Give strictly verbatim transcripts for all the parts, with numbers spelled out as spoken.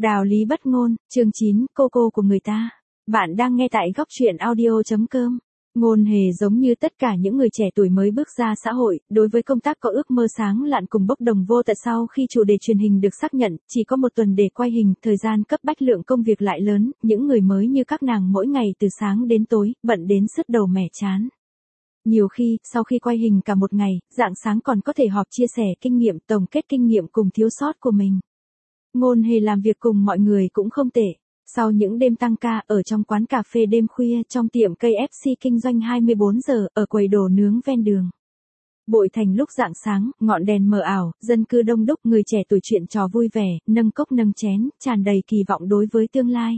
Đạo lý bất ngôn, chương chín, cô cô của người ta. Bạn đang nghe tại góc truyện audio chấm com. Ngôn Hề giống như tất cả những người trẻ tuổi mới bước ra xã hội, đối với công tác có ước mơ sáng lạn cùng bốc đồng vô tận. Sau khi chủ đề truyền hình được xác nhận, chỉ có một tuần để quay hình, thời gian cấp bách, lượng công việc lại lớn, những người mới như các nàng mỗi ngày từ sáng đến tối, bận đến sứt đầu mẻ trán. Nhiều khi, sau khi quay hình cả một ngày, rạng sáng còn có thể họp chia sẻ kinh nghiệm, tổng kết kinh nghiệm cùng thiếu sót của mình. Ngôn Hề làm việc cùng mọi người cũng không tệ. Sau những đêm tăng ca, ở trong quán cà phê đêm khuya, trong tiệm ca ép xê kinh doanh hai mươi bốn giờ, ở quầy đồ nướng ven đường. Bội thành lúc rạng sáng, ngọn đèn mờ ảo, dân cư đông đúc, người trẻ tuổi chuyện trò vui vẻ, nâng cốc nâng chén, tràn đầy kỳ vọng đối với tương lai.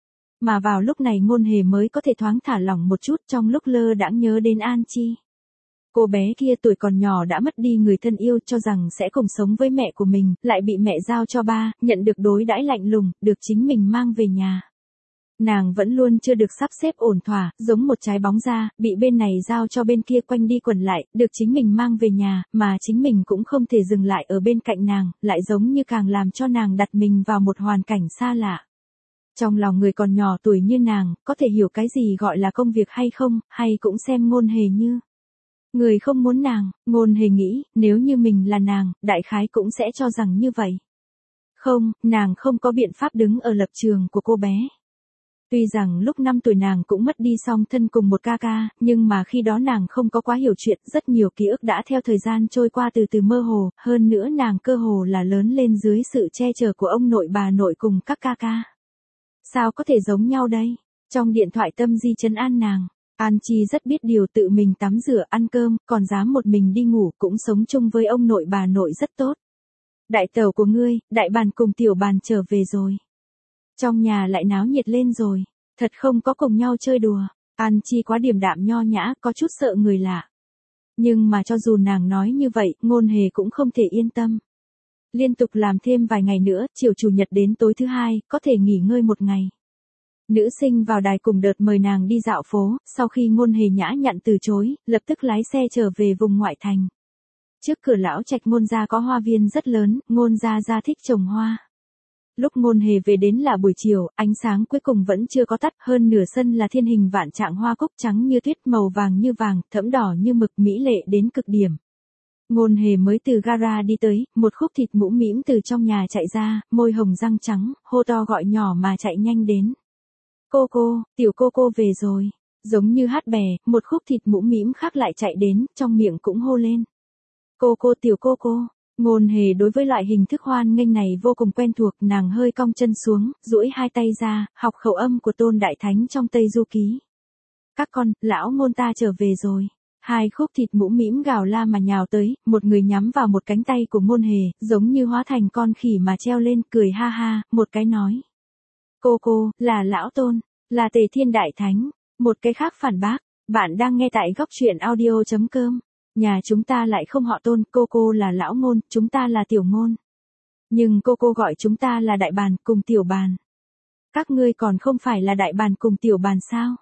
Mà vào lúc này Ngôn Hề mới có thể thoáng thả lỏng một chút, trong lúc lơ đãng nhớ đến An Chi. Cô bé kia tuổi còn nhỏ đã mất đi người thân yêu, cho rằng sẽ cùng sống với mẹ của mình, lại bị mẹ giao cho ba, nhận được đối đãi lạnh lùng, được chính mình mang về nhà. Nàng vẫn luôn chưa được sắp xếp ổn thỏa, giống một trái bóng ra, bị bên này giao cho bên kia quanh đi quẩn lại, được chính mình mang về nhà, mà chính mình cũng không thể dừng lại ở bên cạnh nàng, lại giống như càng làm cho nàng đặt mình vào một hoàn cảnh xa lạ. Trong lòng người còn nhỏ tuổi như nàng, có thể hiểu cái gì gọi là công việc hay không, hay cũng xem Ngôn Hề như người không muốn nàng. Ngôn Hề nghĩ, nếu như mình là nàng, đại khái cũng sẽ cho rằng như vậy. Không, nàng không có biện pháp đứng ở lập trường của cô bé. Tuy rằng lúc năm tuổi nàng cũng mất đi song thân cùng một ca ca, nhưng mà khi đó nàng không có quá hiểu chuyện, rất nhiều ký ức đã theo thời gian trôi qua từ từ mơ hồ, hơn nữa nàng cơ hồ là lớn lên dưới sự che chở của ông nội bà nội cùng các ca ca. Sao có thể giống nhau đây? Trong điện thoại Tâm Di trấn an nàng. An Chi rất biết điều, tự mình tắm rửa, ăn cơm, còn dám một mình đi ngủ, cũng sống chung với ông nội bà nội rất tốt. Đại tẩu của ngươi, đại bàn cùng tiểu bàn trở về rồi. Trong nhà lại náo nhiệt lên rồi. Thật không có cùng nhau chơi đùa. An Chi quá điềm đạm nho nhã, có chút sợ người lạ. Nhưng mà cho dù nàng nói như vậy, Ngôn Hề cũng không thể yên tâm. Liên tục làm thêm vài ngày nữa, chiều chủ nhật đến tối thứ hai, có thể nghỉ ngơi một ngày. Nữ sinh vào đài cùng đợt mời nàng đi dạo phố, sau khi Ngôn Hề nhã nhặn từ chối, lập tức lái xe trở về vùng ngoại thành. Trước cửa lão trạch Ngôn gia có hoa viên rất lớn, Ngôn gia gia thích trồng hoa. Lúc Ngôn Hề về đến là buổi chiều, ánh sáng cuối cùng vẫn chưa có tắt, hơn nửa sân là thiên hình vạn trạng hoa cúc, trắng như tuyết, màu vàng như vàng, thẫm đỏ như mực, mỹ lệ đến cực điểm. Ngôn Hề mới từ gara đi tới, một khúc thịt mũm mĩm từ trong nhà chạy ra, môi hồng răng trắng, hô to gọi nhỏ mà chạy nhanh đến. Cô cô, tiểu cô cô về rồi. Giống như hát bè, một khúc thịt mũm mĩm khác lại chạy đến, trong miệng cũng hô lên. Cô cô, tiểu cô cô. Ngôn Hề đối với loại hình thức hoan nghênh này vô cùng quen thuộc, nàng hơi cong chân xuống, duỗi hai tay ra, học khẩu âm của Tôn Đại Thánh trong Tây Du Ký. Các con, lão Ngôn ta trở về rồi. Hai khúc thịt mũm mĩm gào la mà nhào tới, một người nhắm vào một cánh tay của Ngôn Hề, giống như hóa thành con khỉ mà treo lên, cười ha ha, một cái nói. Cô cô, là lão Tôn, là Tề Thiên Đại Thánh. Một cái khác phản bác, bạn đang nghe tại góc truyện audio chấm com. Nhà chúng ta lại không họ Tôn, cô cô là lão Ngôn, chúng ta là tiểu Ngôn. Nhưng cô cô gọi chúng ta là đại bàn cùng tiểu bàn. Các ngươi còn không phải là đại bàn cùng tiểu bàn sao?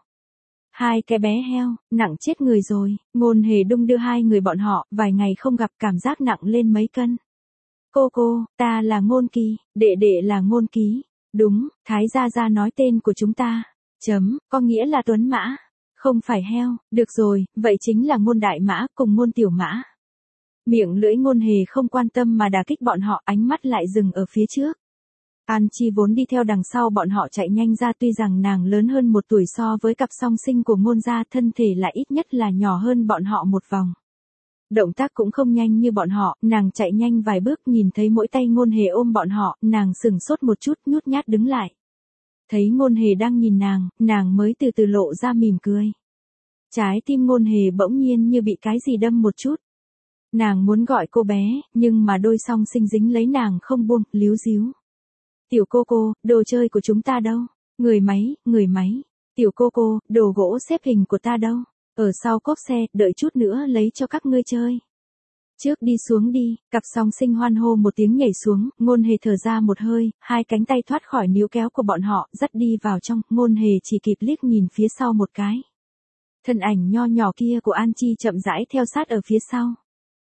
Hai cái bé heo, nặng chết người rồi. Ngôn Hề đung đưa hai người bọn họ, vài ngày không gặp, cảm giác nặng lên mấy cân. Cô cô, ta là Ngôn Kỳ, đệ đệ là Ngôn Ký. Đúng, Thái gia gia nói tên của chúng ta. Chấm, có nghĩa là Tuấn Mã. Không phải heo, được rồi, vậy chính là Ngôn Đại Mã cùng Ngôn Tiểu Mã. Miệng lưỡi Ngôn Hề không quan tâm mà đả kích bọn họ, ánh mắt lại dừng ở phía trước. An Chi vốn đi theo đằng sau bọn họ chạy nhanh ra, tuy rằng nàng lớn hơn một tuổi so với cặp song sinh của Ngôn gia, thân thể lại ít nhất là nhỏ hơn bọn họ một vòng. Động tác cũng không nhanh như bọn họ, nàng chạy nhanh vài bước, nhìn thấy mỗi tay Ngôn Hề ôm bọn họ, nàng sừng sốt một chút, nhút nhát đứng lại. Thấy Ngôn Hề đang nhìn nàng, nàng mới từ từ lộ ra mỉm cười. Trái tim Ngôn Hề bỗng nhiên như bị cái gì đâm một chút. Nàng muốn gọi cô bé, nhưng mà đôi song sinh dính lấy nàng không buông, líu díu. Tiểu cô cô, đồ chơi của chúng ta đâu? Người máy, người máy. Tiểu cô cô, đồ gỗ xếp hình của ta đâu? Ở sau cốp xe, đợi chút nữa lấy cho các ngươi chơi. Trước đi xuống đi, cặp song sinh hoan hô một tiếng nhảy xuống, Ngôn Hề thở ra một hơi, hai cánh tay thoát khỏi níu kéo của bọn họ, dắt đi vào trong, Ngôn Hề chỉ kịp liếc nhìn phía sau một cái. Thân ảnh nho nhỏ kia của An Chi chậm rãi theo sát ở phía sau.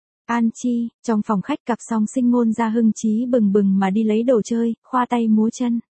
An Chi, trong phòng khách cặp song sinh Ngôn gia hưng chí bừng bừng mà đi lấy đồ chơi, khoa tay múa chân.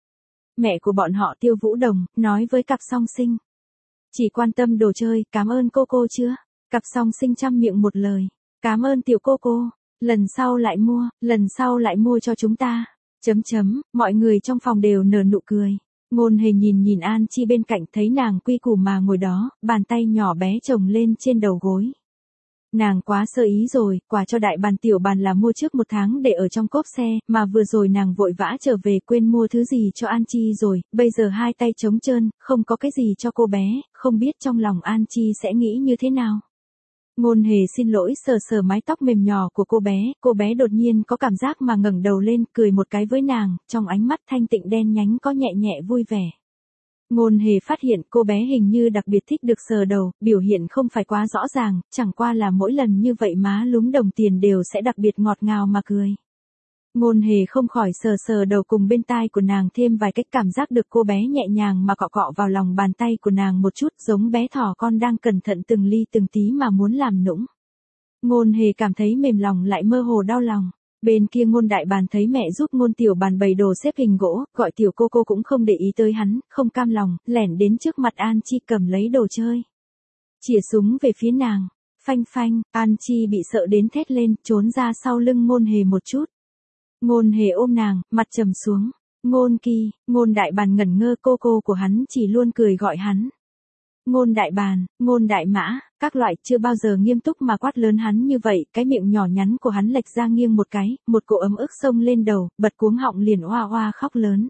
mẹ của bọn họ Tiêu Vũ Đồng, nói với cặp song sinh. Chỉ quan tâm đồ chơi, cảm ơn cô cô chưa? Cặp song sinh chăm miệng một lời. Cảm ơn tiểu cô cô, lần sau lại mua, lần sau lại mua cho chúng ta. Chấm chấm, mọi người trong phòng đều nở nụ cười. Ngôn Hề nhìn nhìn An Chi bên cạnh thấy nàng quy củ mà ngồi đó, bàn tay nhỏ bé chồng lên trên đầu gối. Nàng quá sơ ý rồi, quà cho đại bàn tiểu bàn là mua trước một tháng để ở trong cốp xe, mà vừa rồi nàng vội vã trở về quên mua thứ gì cho An Chi rồi, bây giờ hai tay trống trơn, không có cái gì cho cô bé, không biết trong lòng An Chi sẽ nghĩ như thế nào. Ngôn Hề xin lỗi sờ sờ mái tóc mềm nhỏ của cô bé, cô bé đột nhiên có cảm giác mà ngẩng đầu lên, cười một cái với nàng, trong ánh mắt thanh tịnh đen nhánh có nhẹ nhẹ vui vẻ. Ngôn Hề phát hiện cô bé hình như đặc biệt thích được sờ đầu, biểu hiện không phải quá rõ ràng, chẳng qua là mỗi lần như vậy má lúm đồng tiền đều sẽ đặc biệt ngọt ngào mà cười. Ngôn Hề không khỏi sờ sờ đầu cùng bên tai của nàng thêm vài cách, cảm giác được cô bé nhẹ nhàng mà cọ cọ vào lòng bàn tay của nàng một chút, giống bé thỏ con đang cẩn thận từng ly từng tí mà muốn làm nũng. Ngôn Hề cảm thấy mềm lòng lại mơ hồ đau lòng. Bên kia Ngôn Đại Bàn thấy mẹ giúp Ngôn Tiểu Bàn bày đồ xếp hình gỗ, gọi tiểu cô cô cũng không để ý tới hắn, không cam lòng, lẻn đến trước mặt An Chi cầm lấy đồ chơi. Chỉa súng về phía nàng, phanh phanh, An Chi bị sợ đến thét lên, trốn ra sau lưng Ngôn Hề một chút. Ngôn Hề ôm nàng, mặt trầm xuống. Ngôn Kỳ, Ngôn Đại Bàn ngẩn ngơ, cô cô của hắn chỉ luôn cười gọi hắn. Ngôn Đại Bàn, Ngôn Đại Mã, các loại, chưa bao giờ nghiêm túc mà quát lớn hắn như vậy, cái miệng nhỏ nhắn của hắn lệch ra nghiêng một cái, một cỗ ấm ức xông lên đầu, bật cuống họng liền oa oa khóc lớn.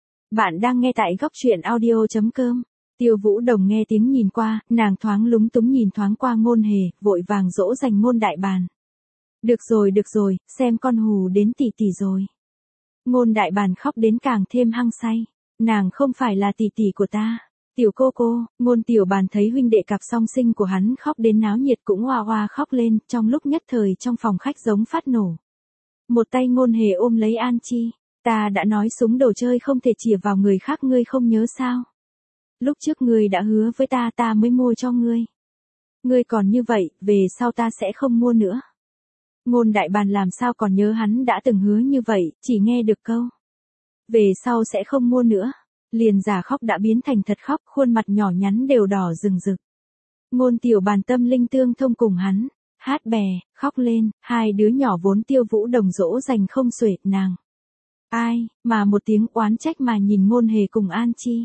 Bạn đang nghe tại góc truyện audio chấm com. Tiêu Vũ Đồng nghe tiếng nhìn qua, nàng thoáng lúng túng nhìn thoáng qua Ngôn Hề, vội vàng dỗ dành Ngôn Đại Bàn. Được rồi được rồi, xem con hù đến tỷ tỷ rồi. Ngôn Đại Bàn khóc đến càng thêm hăng say. Nàng không phải là tỷ tỷ của ta. Tiểu cô cô, Ngôn Tiểu Bàn thấy huynh đệ cặp song sinh của hắn khóc đến náo nhiệt cũng oa oa khóc lên, trong lúc nhất thời trong phòng khách giống phát nổ. Một tay Ngôn Hề ôm lấy An Chi, ta đã nói súng đồ chơi không thể chĩa vào người khác, ngươi không nhớ sao? Lúc trước ngươi đã hứa với ta, ta mới mua cho ngươi. Ngươi còn như vậy, về sau ta sẽ không mua nữa. Ngôn Đại Bàn làm sao còn nhớ hắn đã từng hứa như vậy, chỉ nghe được câu. Về sau sẽ không mua nữa. Liền giả khóc đã biến thành thật khóc, khuôn mặt nhỏ nhắn đều đỏ rừng rực. Ngôn Tiểu Bàn tâm linh tương thông cùng hắn, hát bè, khóc lên, hai đứa nhỏ vốn Tiêu Vũ Đồng dỗ dành không xuể, nàng. Ai, mà một tiếng oán trách mà nhìn Ngôn Hề cùng An Chi.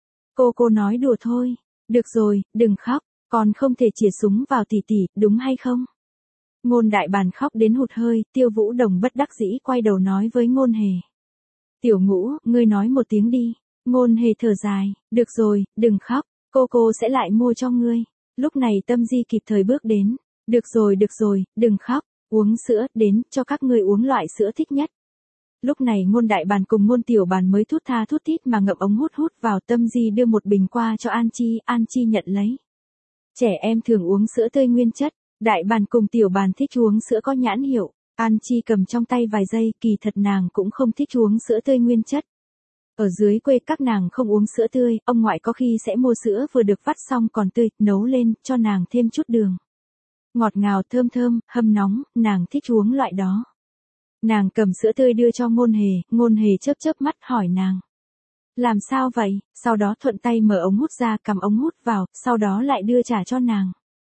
Cô cô nói đùa thôi, được rồi, đừng khóc, còn không thể chĩa súng vào tỷ tỷ, đúng hay không? Ngôn Đại Bàn khóc đến hụt hơi, Tiêu Vũ Đồng bất đắc dĩ quay đầu nói với Ngôn Hề. Tiểu Ngũ, ngươi nói một tiếng đi. Ngôn Hề thở dài, được rồi, đừng khóc, cô cô sẽ lại mua cho ngươi. Lúc này Tâm Di kịp thời bước đến, được rồi được rồi, đừng khóc, uống sữa, đến, cho các ngươi uống loại sữa thích nhất. Lúc này Ngôn Đại Bàn cùng Ngôn Tiểu Bàn mới thút tha thút thít mà ngậm ống hút hút vào, Tâm Di đưa một bình qua cho An Chi, An Chi nhận lấy. Trẻ em thường uống sữa tươi nguyên chất, Đại Bàn cùng Tiểu Bàn thích uống sữa có nhãn hiệu, An Chi cầm trong tay vài giây, kỳ thật nàng cũng không thích uống sữa tươi nguyên chất. Ở dưới quê các nàng không uống sữa tươi, ông ngoại có khi sẽ mua sữa vừa được vắt xong còn tươi, nấu lên, cho nàng thêm chút đường. Ngọt ngào thơm thơm, hâm nóng, nàng thích uống loại đó. Nàng cầm sữa tươi đưa cho Ngôn Hề, Ngôn Hề chớp chớp mắt hỏi nàng. Làm sao vậy? Sau đó thuận tay mở ống hút ra, cầm ống hút vào, sau đó lại đưa trả cho nàng.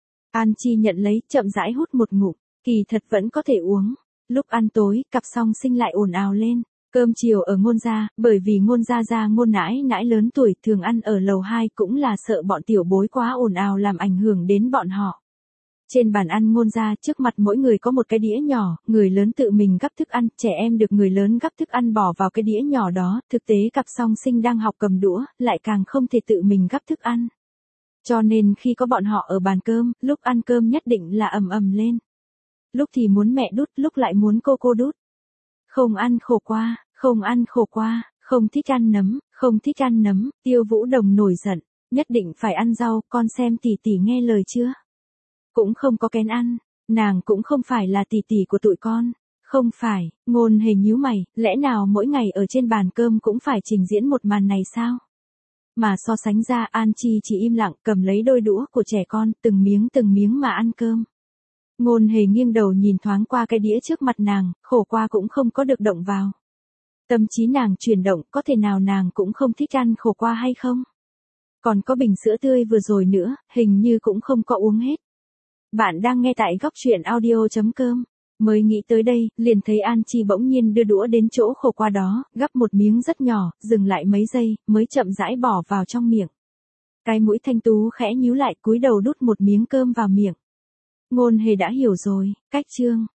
An Chi nhận lấy, chậm rãi hút một ngụm, kỳ thật vẫn có thể uống. Lúc ăn tối, cặp song sinh lại ồn ào lên. Cơm chiều ở Ngôn gia, bởi vì Ngôn gia gia Ngôn nãi nãi lớn tuổi, thường ăn ở lầu hai, cũng là sợ bọn tiểu bối quá ồn ào làm ảnh hưởng đến bọn họ. Trên bàn ăn Ngôn gia, trước mặt mỗi người có một cái đĩa nhỏ, người lớn tự mình gắp thức ăn, trẻ em được người lớn gắp thức ăn bỏ vào cái đĩa nhỏ đó, thực tế cặp song sinh đang học cầm đũa, lại càng không thể tự mình gắp thức ăn. Cho nên khi có bọn họ ở bàn cơm, lúc ăn cơm nhất định là ầm ầm lên. Lúc thì muốn mẹ đút, lúc lại muốn cô cô đút. Không ăn khổ qua, không ăn khổ qua, không thích ăn nấm, không thích ăn nấm, Tiêu Vũ Đồng nổi giận, nhất định phải ăn rau, con xem tỷ tỷ nghe lời chưa? Cũng không có kén ăn, nàng cũng không phải là tỷ tỷ của tụi con, không phải, Ngôn Hề nhíu mày, lẽ nào mỗi ngày ở trên bàn cơm cũng phải trình diễn một màn này sao? Mà so sánh ra An Chi chỉ im lặng cầm lấy đôi đũa của trẻ con, từng miếng từng miếng mà ăn cơm. Ngôn Hề nghiêng đầu nhìn thoáng qua cái đĩa trước mặt nàng, khổ qua cũng không có được động vào. Tâm trí nàng chuyển động, có thể nào nàng cũng không thích ăn khổ qua hay không? Còn có bình sữa tươi vừa rồi nữa, hình như cũng không có uống hết. Bạn đang nghe tại góc chuyện audio.com. Mới nghĩ tới đây, liền thấy An Chi bỗng nhiên đưa đũa đến chỗ khổ qua đó, gắp một miếng rất nhỏ, dừng lại mấy giây, mới chậm rãi bỏ vào trong miệng. Cái mũi Thanh Tú khẽ nhíu lại, cúi đầu đút một miếng cơm vào miệng. Ngôn Hề đã hiểu rồi, cách chương.